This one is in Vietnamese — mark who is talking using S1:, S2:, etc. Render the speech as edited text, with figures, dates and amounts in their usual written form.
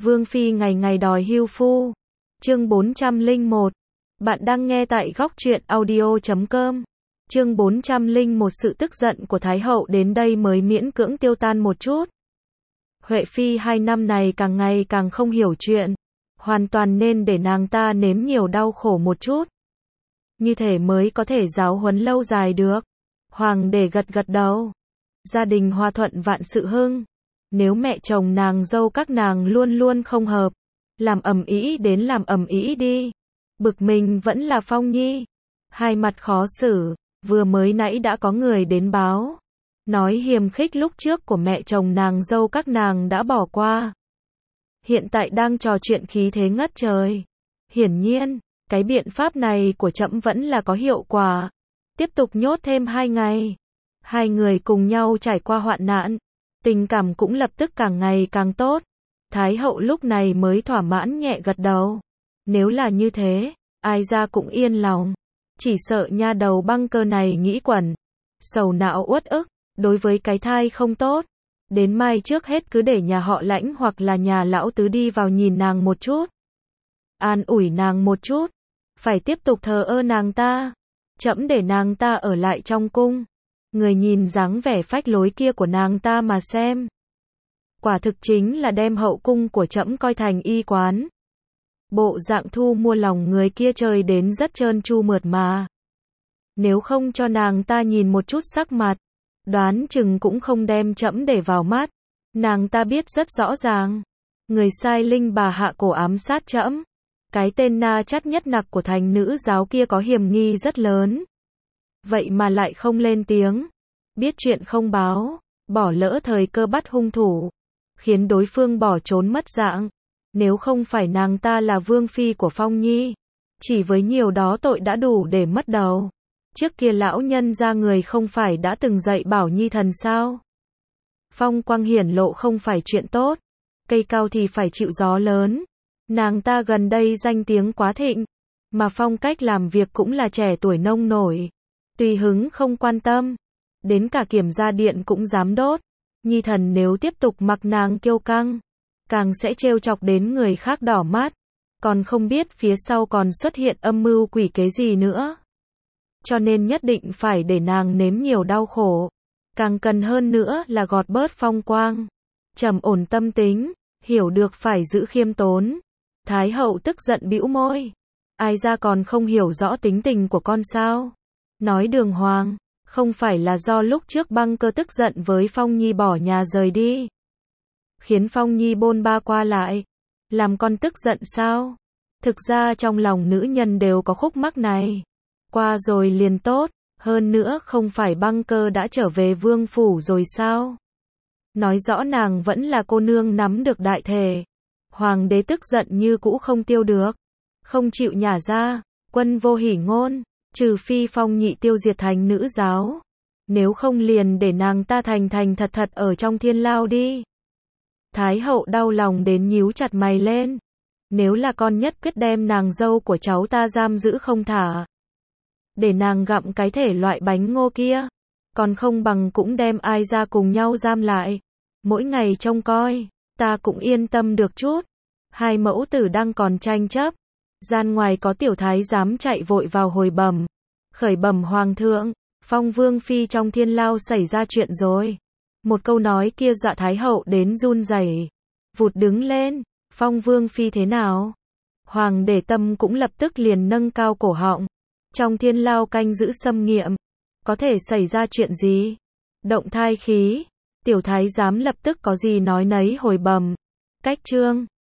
S1: Vương Phi ngày ngày đòi hưu phu. Chương 401. Bạn đang nghe tại góc truyện audio.com. Chương 401. Sự tức giận của Thái hậu đến đây mới miễn cưỡng tiêu tan một chút. Huệ Phi 2 năm này càng ngày càng không hiểu chuyện. Hoàn toàn nên để nàng ta nếm nhiều đau khổ một chút. Như thể mới có thể giáo huấn lâu dài được. Hoàng đế gật gật đầu. Gia đình hòa thuận vạn sự hưng. Nếu mẹ chồng nàng dâu các nàng luôn luôn không hợp, làm ầm ĩ đến làm ầm ĩ đi. Bực mình vẫn là Phong Nhi. Hai mặt khó xử, vừa mới nãy đã có người đến báo. Nói hiềm khích lúc trước của mẹ chồng nàng dâu các nàng đã bỏ qua. Hiện tại đang trò chuyện khí thế ngất trời. Hiển nhiên, cái biện pháp này của trẫm vẫn là có hiệu quả. Tiếp tục nhốt thêm 2 ngày. Hai người cùng nhau trải qua hoạn nạn. Tình cảm cũng lập tức càng ngày càng tốt. Thái hậu lúc này mới thỏa mãn nhẹ gật đầu. Nếu là như thế, ai ra cũng yên lòng. Chỉ sợ nha đầu băng cơ này nghĩ quẩn. Sầu não uất ức, đối với cái thai không tốt. Đến mai trước hết cứ để nhà họ Lãnh hoặc là nhà lão tứ đi vào nhìn nàng một chút. An ủi nàng một chút. Phải tiếp tục thờ ơ nàng ta. Trẫm để nàng ta ở lại trong cung. Người nhìn dáng vẻ phách lối kia của nàng ta mà xem. Quả thực chính là đem hậu cung của trẫm coi thành y quán. Bộ dạng thu mua lòng người kia chơi đến rất trơn tru mượt mà. Nếu không cho nàng ta nhìn một chút sắc mặt, đoán chừng cũng không đem trẫm để vào mắt. Nàng ta biết rất rõ ràng. Người sai linh bà hạ cổ ám sát trẫm. Cái tên na chắt nhất nặc của thành nữ giáo kia có hiểm nghi rất lớn. Vậy mà lại không lên tiếng. Biết chuyện không báo. Bỏ lỡ thời cơ bắt hung thủ. Khiến đối phương bỏ trốn mất dạng. Nếu không phải nàng ta là vương phi của Phong Nhi. Chỉ với nhiều đó tội đã đủ để mất đầu. Trước kia lão nhân ra người không phải đã từng dạy bảo Nhi thần sao. Phong quang hiển lộ không phải chuyện tốt. Cây cao thì phải chịu gió lớn. Nàng ta gần đây danh tiếng quá thịnh. Mà phong cách làm việc cũng là trẻ tuổi nông nổi. Tùy hứng không quan tâm. Đến cả kiểm gia điện cũng dám đốt. Nhi thần nếu tiếp tục mặc nàng kiêu căng, càng sẽ trêu chọc đến người khác đỏ mắt. Còn không biết phía sau còn xuất hiện âm mưu quỷ kế gì nữa. Cho nên nhất định phải để nàng nếm nhiều đau khổ. Càng cần hơn nữa là gọt bớt phong quang. Trầm ổn tâm tính, hiểu được phải giữ khiêm tốn. Thái hậu tức giận bĩu môi. Ai ra còn không hiểu rõ tính tình của con sao? Nói đường hoàng, không phải là do lúc trước băng cơ tức giận với Phong Nhi bỏ nhà rời đi. Khiến Phong Nhi bôn ba qua lại. Làm con tức giận sao? Thực ra trong lòng nữ nhân đều có khúc mắc này. Qua rồi liền tốt, hơn nữa không phải băng cơ đã trở về vương phủ rồi sao? Nói rõ nàng vẫn là cô nương nắm được đại thể. Hoàng đế tức giận như cũ không tiêu được. Không chịu nhả ra, quân vô hỉ ngôn. Trừ phi Phong Nhị tiêu diệt thành nữ giáo. Nếu không liền để nàng ta thành thật thật ở trong thiên lao đi. Thái hậu đau lòng đến nhíu chặt mày lên. Nếu là con nhất quyết đem nàng dâu của cháu ta giam giữ không thả. Để nàng gặm cái thể loại bánh ngô kia. Còn không bằng cũng đem ai ra cùng nhau giam lại. Mỗi ngày trông coi, ta cũng yên tâm được chút. Hai mẫu tử đang còn tranh chấp. Gian ngoài có tiểu thái giám chạy vội vào hồi bẩm. Khởi bẩm hoàng thượng, Phong vương phi trong thiên lao xảy ra chuyện rồi. Một câu nói kia dọa thái hậu đến run rẩy. Vụt đứng lên, Phong vương phi thế nào? Hoàng đế tâm cũng lập tức liền nâng cao cổ họng. Trong thiên lao canh giữ xâm nghiệm. Có thể xảy ra chuyện gì? Động thai khí. Tiểu thái giám lập tức có gì nói nấy hồi bẩm. Cách trương.